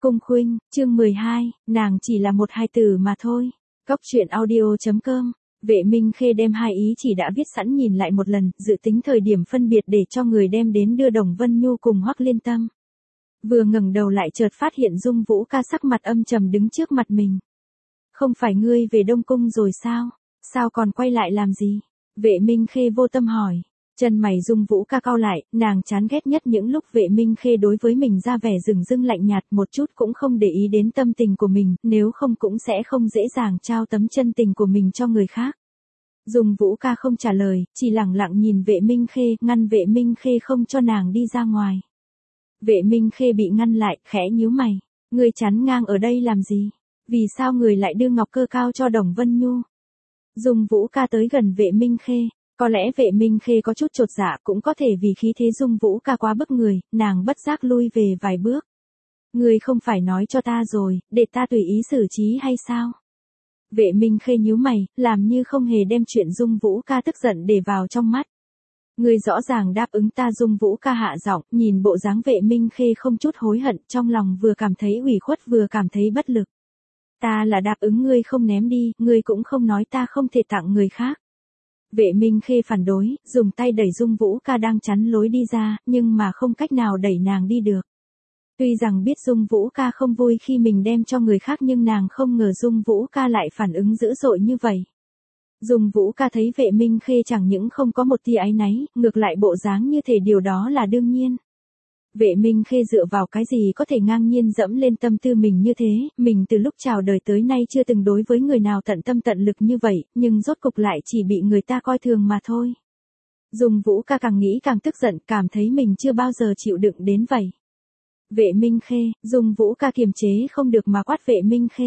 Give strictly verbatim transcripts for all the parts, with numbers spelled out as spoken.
Cung Khuynh, chương mười hai, nàng chỉ là một hài tử mà thôi. Góc truyện audio chấm com. Vệ Minh Khê đem hai ý chỉ đã viết sẵn nhìn lại một lần, dự tính thời điểm phân biệt để cho người đem đến đưa Đồng Vân Nhu cùng Hoắc Liên Tâm. Vừa ngẩng đầu lại chợt phát hiện Dung Vũ Ca sắc mặt âm trầm đứng trước mặt mình. Không phải ngươi về Đông Cung rồi sao? Sao còn quay lại làm gì? Vệ Minh Khê vô tâm hỏi. Chân mày Dung Vũ Ca cau lại, nàng chán ghét nhất những lúc Vệ Minh Khê đối với mình ra vẻ rừng rưng lạnh nhạt, một chút cũng không để ý đến tâm tình của mình, nếu không cũng sẽ không dễ dàng trao tấm chân tình của mình cho người khác. Dung Vũ Ca không trả lời, chỉ lặng lặng nhìn Vệ Minh Khê, ngăn Vệ Minh Khê không cho nàng đi ra ngoài. Vệ Minh Khê bị ngăn lại, khẽ nhíu mày, ngươi chắn ngang ở đây làm gì? Vì sao người lại đưa ngọc cơ cao cho Đồng Vân Nhu? Dung Vũ Ca tới gần Vệ Minh Khê. Có lẽ Vệ Minh Khê có chút chột dạ, cũng có thể vì khí thế Dung Vũ Ca quá bức người, nàng bất giác lui về vài bước. Ngươi không phải nói cho ta rồi, để ta tùy ý xử trí hay sao? Vệ Minh Khê nhíu mày, làm như không hề đem chuyện Dung Vũ Ca tức giận để vào trong mắt. Ngươi rõ ràng đáp ứng ta. Dung Vũ Ca hạ giọng, nhìn bộ dáng Vệ Minh Khê không chút hối hận, trong lòng vừa cảm thấy ủy khuất vừa cảm thấy bất lực. Ta là đáp ứng ngươi không ném đi, ngươi cũng không nói ta không thể tặng người khác. Vệ Minh Khê phản đối, dùng tay đẩy Dung Vũ Ca đang chắn lối đi ra, nhưng mà không cách nào đẩy nàng đi được. Tuy rằng biết Dung Vũ Ca không vui khi mình đem cho người khác, nhưng nàng không ngờ Dung Vũ Ca lại phản ứng dữ dội như vậy. Dung Vũ Ca thấy Vệ Minh Khê chẳng những không có một tia áy náy, ngược lại bộ dáng như thể điều đó là đương nhiên. Vệ Minh Khê dựa vào cái gì có thể ngang nhiên dẫm lên tâm tư mình như thế, mình từ lúc chào đời tới nay chưa từng đối với người nào tận tâm tận lực như vậy, nhưng rốt cục lại chỉ bị người ta coi thường mà thôi. Dung Vũ Ca càng nghĩ càng tức giận, cảm thấy mình chưa bao giờ chịu đựng đến vậy. Vệ Minh Khê, Dung Vũ Ca kiềm chế không được mà quát Vệ Minh Khê.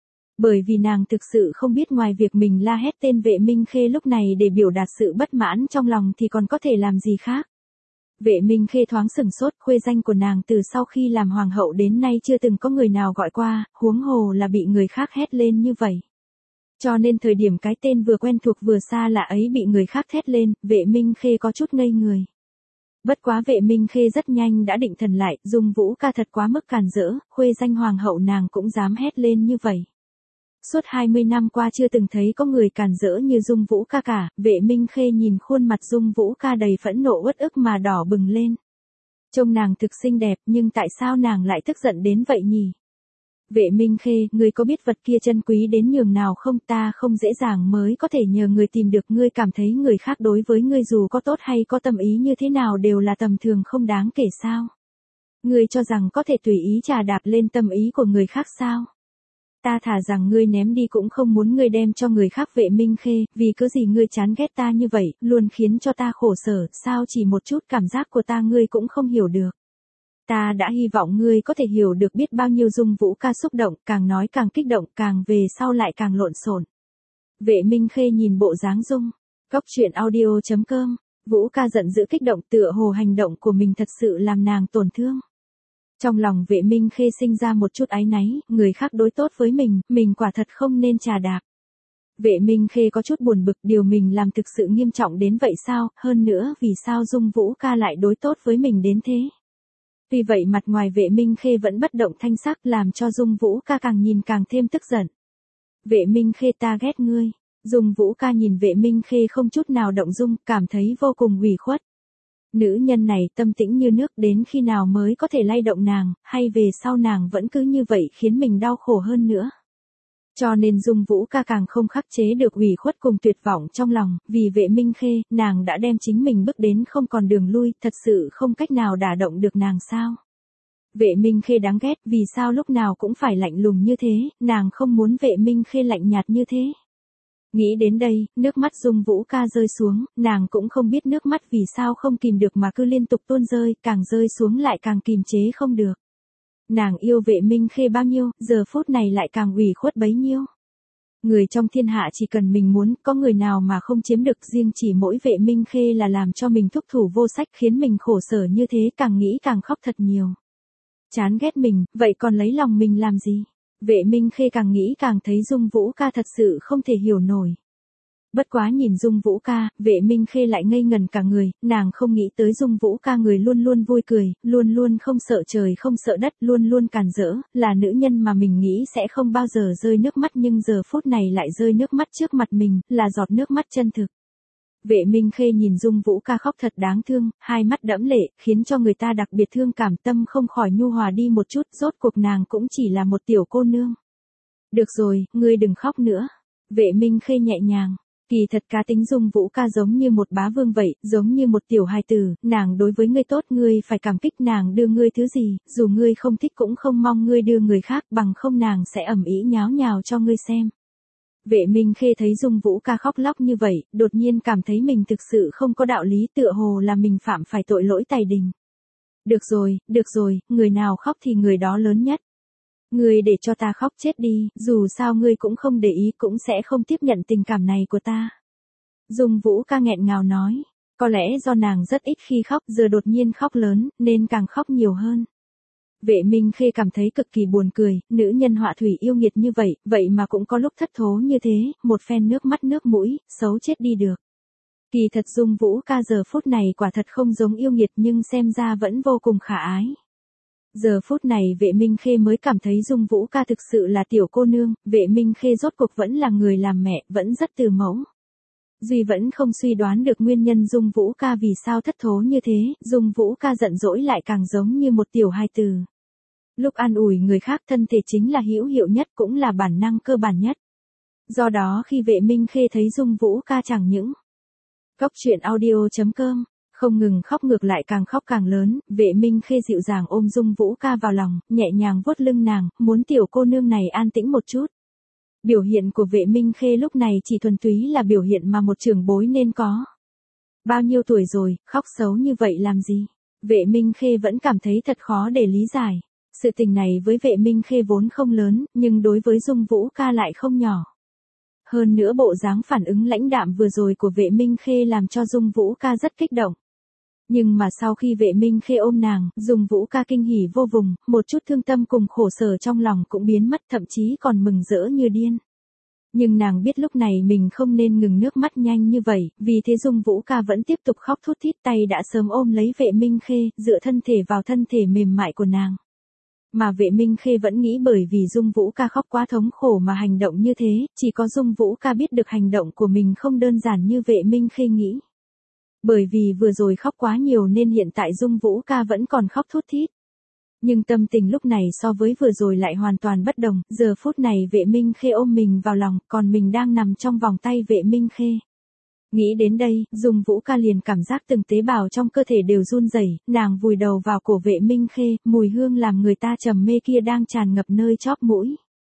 Bởi vì nàng thực sự không biết ngoài việc mình la hét tên Vệ Minh Khê lúc này để biểu đạt sự bất mãn trong lòng thì còn có thể làm gì khác. Vệ Minh Khê thoáng sừng sốt, khuê danh của nàng từ sau khi làm hoàng hậu đến nay chưa từng có người nào gọi qua, huống hồ là bị người khác hét lên như vậy. Cho nên thời điểm cái tên vừa quen thuộc vừa xa lạ ấy bị người khác thét lên, Vệ Minh Khê có chút ngây người. Bất quá Vệ Minh Khê rất nhanh đã định thần lại, Dung Vũ Ca thật quá mức càn rỡ, khuê danh hoàng hậu nàng cũng dám hét lên như vậy. Suốt hai mươi năm qua chưa từng thấy có người càn rỡ như Dung Vũ Ca cả. Vệ Minh Khê nhìn khuôn mặt Dung Vũ Ca đầy phẫn nộ uất ức mà đỏ bừng lên. Trông nàng thực xinh đẹp, nhưng tại sao nàng lại tức giận đến vậy nhỉ? Vệ Minh Khê, ngươi có biết vật kia chân quý đến nhường nào không? Ta không dễ dàng mới có thể nhờ người tìm được. Ngươi cảm thấy người khác đối với ngươi dù có tốt hay có tâm ý như thế nào đều là tầm thường không đáng kể sao? Ngươi cho rằng có thể tùy ý trà đạp lên tâm ý của người khác sao? Ta thà rằng ngươi ném đi cũng không muốn ngươi đem cho người khác. Vệ Minh Khê, vì cớ gì ngươi chán ghét ta như vậy, luôn khiến cho ta khổ sở, sao chỉ một chút cảm giác của ta ngươi cũng không hiểu được. Ta đã hy vọng ngươi có thể hiểu được biết bao nhiêu. Dung Vũ Ca xúc động, càng nói càng kích động, càng về sau lại càng lộn xộn. Vệ Minh Khê nhìn bộ dáng Dung. Góc truyện audio chấm com. Vũ Ca giận dữ kích động, tựa hồ hành động của mình thật sự làm nàng tổn thương. Trong lòng Vệ Minh Khê sinh ra một chút áy náy, người khác đối tốt với mình, mình quả thật không nên trà đạp. Vệ Minh Khê có chút buồn bực, điều mình làm thực sự nghiêm trọng đến vậy sao? Hơn nữa, vì sao Dung Vũ Ca lại đối tốt với mình đến thế? Vì vậy mặt ngoài Vệ Minh Khê vẫn bất động thanh sắc, làm cho Dung Vũ Ca càng nhìn càng thêm tức giận. Vệ Minh Khê, ta ghét ngươi. Dung Vũ Ca nhìn Vệ Minh Khê không chút nào động dung, cảm thấy vô cùng ủy khuất. Nữ nhân này tâm tĩnh như nước, đến khi nào mới có thể lay động nàng, hay về sau nàng vẫn cứ như vậy khiến mình đau khổ hơn nữa. Cho nên Dung Vũ Ca càng không khắc chế được ủy khuất cùng tuyệt vọng trong lòng, vì Vệ Minh Khê, nàng đã đem chính mình bước đến không còn đường lui, thật sự không cách nào đả động được nàng sao. Vệ Minh Khê đáng ghét, vì sao lúc nào cũng phải lạnh lùng như thế, nàng không muốn Vệ Minh Khê lạnh nhạt như thế. Nghĩ đến đây, nước mắt Dung Vũ Ca rơi xuống, nàng cũng không biết nước mắt vì sao không kìm được mà cứ liên tục tuôn rơi, càng rơi xuống lại càng kìm chế không được. Nàng yêu Vệ Minh Khê bao nhiêu, giờ phút này lại càng ủy khuất bấy nhiêu. Người trong thiên hạ chỉ cần mình muốn, có người nào mà không chiếm được, riêng chỉ mỗi Vệ Minh Khê là làm cho mình thúc thủ vô sách, khiến mình khổ sở như thế, càng nghĩ càng khóc thật nhiều. Chán ghét mình, vậy còn lấy lòng mình làm gì? Vệ Minh Khê càng nghĩ càng thấy Dung Vũ Ca thật sự không thể hiểu nổi. Bất quá nhìn Dung Vũ ca, Vệ Minh Khê lại ngây ngần cả người, nàng không nghĩ tới Dung Vũ ca người luôn luôn vui cười, luôn luôn không sợ trời không sợ đất, luôn luôn càn rỡ, là nữ nhân mà mình nghĩ sẽ không bao giờ rơi nước mắt nhưng giờ phút này lại rơi nước mắt trước mặt mình, là giọt nước mắt chân thực. Vệ Minh Khê nhìn Dung Vũ ca khóc thật đáng thương, hai mắt đẫm lệ, khiến cho người ta đặc biệt thương cảm, tâm không khỏi nhu hòa đi một chút, rốt cuộc nàng cũng chỉ là một tiểu cô nương. Được rồi, ngươi đừng khóc nữa. Vệ Minh Khê nhẹ nhàng. Kỳ thật cá tính Dung Vũ ca giống như một bá vương vậy, giống như một tiểu hài tử, nàng đối với ngươi tốt ngươi phải cảm kích nàng đưa ngươi thứ gì, dù ngươi không thích cũng không mong ngươi đưa người khác, bằng không nàng sẽ ầm ĩ nháo nhào cho ngươi xem. Vệ Minh Khê thấy Dung Vũ ca khóc lóc như vậy, đột nhiên cảm thấy mình thực sự không có đạo lý, tựa hồ là mình phạm phải tội lỗi tày đình. Được rồi, được rồi, người nào khóc thì người đó lớn nhất. Ngươi để cho ta khóc chết đi, dù sao ngươi cũng không để ý cũng sẽ không tiếp nhận tình cảm này của ta. Dung Vũ ca nghẹn ngào nói, có lẽ do nàng rất ít khi khóc giờ đột nhiên khóc lớn, nên càng khóc nhiều hơn. Vệ Minh Khê cảm thấy cực kỳ buồn cười, nữ nhân họa thủy yêu nghiệt như vậy, vậy mà cũng có lúc thất thố như thế, một phen nước mắt nước mũi, xấu chết đi được. Kỳ thật Dung Vũ ca giờ phút này quả thật không giống yêu nghiệt nhưng xem ra vẫn vô cùng khả ái. Giờ phút này Vệ Minh Khê mới cảm thấy Dung Vũ ca thực sự là tiểu cô nương, Vệ Minh Khê rốt cuộc vẫn là người làm mẹ, vẫn rất từ mẫu. Duy vẫn không suy đoán được nguyên nhân Dung Vũ ca vì sao thất thố như thế, Dung Vũ ca giận dỗi lại càng giống như một tiểu hài tử. Lúc an ủi người khác thân thể chính là hữu hiệu nhất cũng là bản năng cơ bản nhất. Do đó khi Vệ Minh Khê thấy Dung Vũ ca chẳng những Cốc truyện audio chấm com không ngừng khóc ngược lại càng khóc càng lớn, Vệ Minh Khê dịu dàng ôm Dung Vũ ca vào lòng, nhẹ nhàng vuốt lưng nàng, muốn tiểu cô nương này an tĩnh một chút. Biểu hiện của Vệ Minh Khê lúc này chỉ thuần túy là biểu hiện mà một trưởng bối nên có. Bao nhiêu tuổi rồi, khóc xấu như vậy làm gì? Vệ Minh Khê vẫn cảm thấy thật khó để lý giải. Sự tình này với Vệ Minh Khê vốn không lớn, nhưng đối với Dung Vũ ca lại không nhỏ. Hơn nữa bộ dáng phản ứng lãnh đạm vừa rồi của Vệ Minh Khê làm cho Dung Vũ ca rất kích động. Nhưng mà sau khi Vệ Minh Khê ôm nàng, Dung Vũ ca kinh hỉ vô vùng, một chút thương tâm cùng khổ sở trong lòng cũng biến mất, thậm chí còn mừng rỡ như điên. Nhưng nàng biết lúc này mình không nên ngừng nước mắt nhanh như vậy, vì thế Dung Vũ ca vẫn tiếp tục khóc thút thít, tay đã sớm ôm lấy Vệ Minh Khê, dựa thân thể vào thân thể mềm mại của nàng. Mà Vệ Minh Khê vẫn nghĩ bởi vì Dung Vũ ca khóc quá thống khổ mà hành động như thế, chỉ có Dung Vũ ca biết được hành động của mình không đơn giản như Vệ Minh Khê nghĩ. Bởi vì vừa rồi khóc quá nhiều nên hiện tại Dung Vũ ca vẫn còn khóc thút thít. Nhưng tâm tình lúc này so với vừa rồi lại hoàn toàn bất đồng, giờ phút này Vệ Minh Khê ôm mình vào lòng, còn mình đang nằm trong vòng tay Vệ Minh Khê. Nghĩ đến đây, Dung Vũ ca liền cảm giác từng tế bào trong cơ thể đều run rẩy, nàng vùi đầu vào cổ Vệ Minh Khê, mùi hương làm người ta trầm mê kia đang tràn ngập nơi chóp mũi.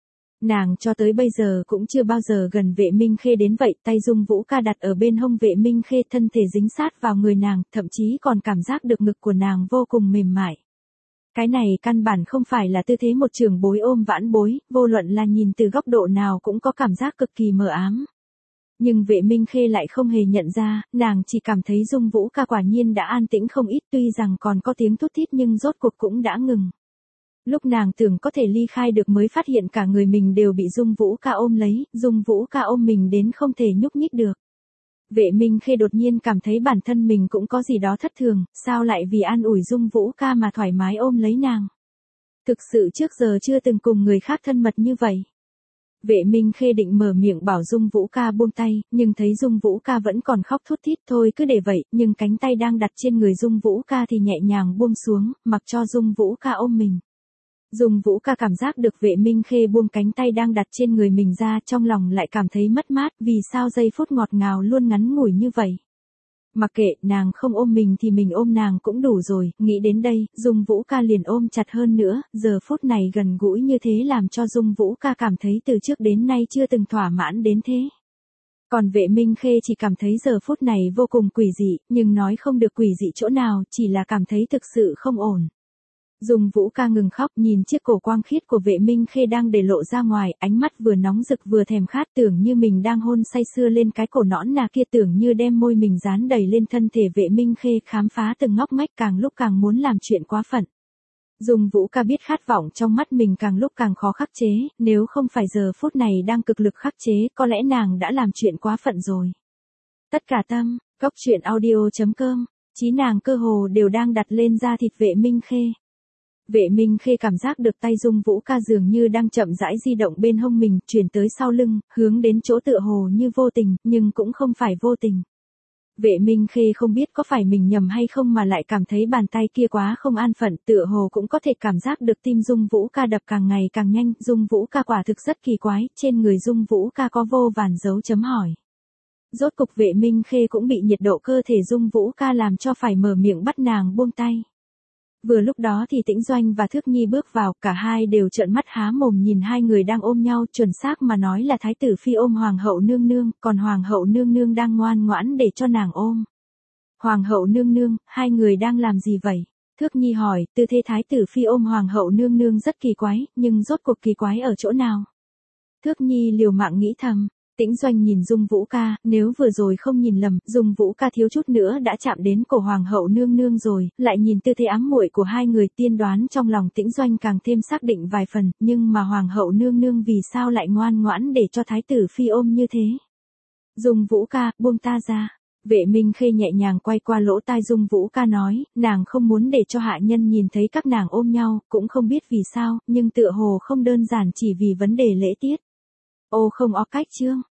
Nàng cho tới bây giờ cũng chưa bao giờ gần Vệ Minh Khê đến vậy, tay Dung Vũ ca đặt ở bên hông Vệ Minh Khê, thân thể dính sát vào người nàng, thậm chí còn cảm giác được ngực của nàng vô cùng mềm mại. Cái này căn bản không phải là tư thế một trưởng bối ôm vãn bối, vô luận là nhìn từ góc độ nào cũng có cảm giác cực kỳ mờ ám. Nhưng Vệ Minh Khê lại không hề nhận ra, nàng chỉ cảm thấy Dung Vũ ca quả nhiên đã an tĩnh không ít, tuy rằng còn có tiếng thút thít nhưng rốt cuộc cũng đã ngừng. Lúc nàng tưởng có thể ly khai được mới phát hiện cả người mình đều bị Dung Vũ ca ôm lấy, Dung Vũ ca ôm mình đến không thể nhúc nhích được. Vệ Minh Khê đột nhiên cảm thấy bản thân mình cũng có gì đó thất thường, sao lại vì an ủi Dung Vũ ca mà thoải mái ôm lấy nàng. Thực sự trước giờ chưa từng cùng người khác thân mật như vậy. Vệ Minh Khê định mở miệng bảo Dung Vũ ca buông tay, nhưng thấy Dung Vũ ca vẫn còn khóc thút thít, thôi cứ để vậy, nhưng cánh tay đang đặt trên người Dung Vũ ca thì nhẹ nhàng buông xuống, mặc cho Dung Vũ ca ôm mình. Dung Vũ ca cảm giác được Vệ Minh Khê buông cánh tay đang đặt trên người mình ra, trong lòng lại cảm thấy mất mát, vì sao giây phút ngọt ngào luôn ngắn ngủi như vậy. Mặc kệ, nàng không ôm mình thì mình ôm nàng cũng đủ rồi, nghĩ đến đây, Dung Vũ ca liền ôm chặt hơn nữa, giờ phút này gần gũi như thế làm cho Dung Vũ ca cảm thấy từ trước đến nay chưa từng thỏa mãn đến thế. Còn Vệ Minh Khê chỉ cảm thấy giờ phút này vô cùng quỷ dị, nhưng nói không được quỷ dị chỗ nào, chỉ là cảm thấy thực sự không ổn. Dung Vũ ca ngừng khóc, nhìn chiếc cổ quang khiết của Vệ Minh Khê đang để lộ ra ngoài, ánh mắt vừa nóng rực vừa thèm khát, tưởng như mình đang hôn say sưa lên cái cổ nõn nà kia, tưởng như đem môi mình dán đầy lên thân thể Vệ Minh Khê, khám phá từng ngóc ngách, càng lúc càng muốn làm chuyện quá phận. Dung Vũ ca biết khát vọng trong mắt mình càng lúc càng khó khắc chế, nếu không phải giờ phút này đang cực lực khắc chế, có lẽ nàng đã làm chuyện quá phận rồi. Tất cả tâm, cốc truyện audio.com, trí nàng cơ hồ đều đang đặt lên da thịt Vệ Minh Khê. Vệ Minh Khê cảm giác được tay Dung Vũ Ca dường như đang chậm rãi di động bên hông mình, chuyển tới sau lưng, hướng đến chỗ tựa hồ như vô tình, nhưng cũng không phải vô tình. Vệ Minh Khê không biết có phải mình nhầm hay không mà lại cảm thấy bàn tay kia quá không an phận, tựa hồ cũng có thể cảm giác được tim Dung Vũ Ca đập càng ngày càng nhanh. Dung Vũ Ca quả thực rất kỳ quái, trên người Dung Vũ Ca có vô vàn dấu chấm hỏi. Rốt cục Vệ Minh Khê cũng bị nhiệt độ cơ thể Dung Vũ Ca làm cho phải mở miệng bắt nàng buông tay. Vừa lúc đó thì Tĩnh Doanh và Thước Nhi bước vào, cả hai đều trợn mắt há mồm nhìn hai người đang ôm nhau, chuẩn xác mà nói là Thái tử Phi ôm Hoàng hậu nương nương, còn Hoàng hậu nương nương đang ngoan ngoãn để cho nàng ôm. Hoàng hậu nương nương, hai người đang làm gì vậy? Thước Nhi hỏi, tư thế Thái tử Phi ôm Hoàng hậu nương nương rất kỳ quái, nhưng rốt cuộc kỳ quái ở chỗ nào? Thước Nhi liều mạng nghĩ thầm. Tĩnh Doanh nhìn Dung Vũ Ca, nếu vừa rồi không nhìn lầm, Dung Vũ Ca thiếu chút nữa đã chạm đến cổ Hoàng hậu nương nương rồi, lại nhìn tư thế ám muội của hai người, tiên đoán trong lòng Tĩnh Doanh càng thêm xác định vài phần, nhưng mà Hoàng hậu nương nương vì sao lại ngoan ngoãn để cho Thái tử Phi ôm như thế? Dung Vũ Ca, buông ta ra. Vệ Minh Khê nhẹ nhàng quay qua lỗ tai Dung Vũ Ca nói, nàng không muốn để cho hạ nhân nhìn thấy các nàng ôm nhau, cũng không biết vì sao, nhưng tựa hồ không đơn giản chỉ vì vấn đề lễ tiết. Ô không ó cách chương.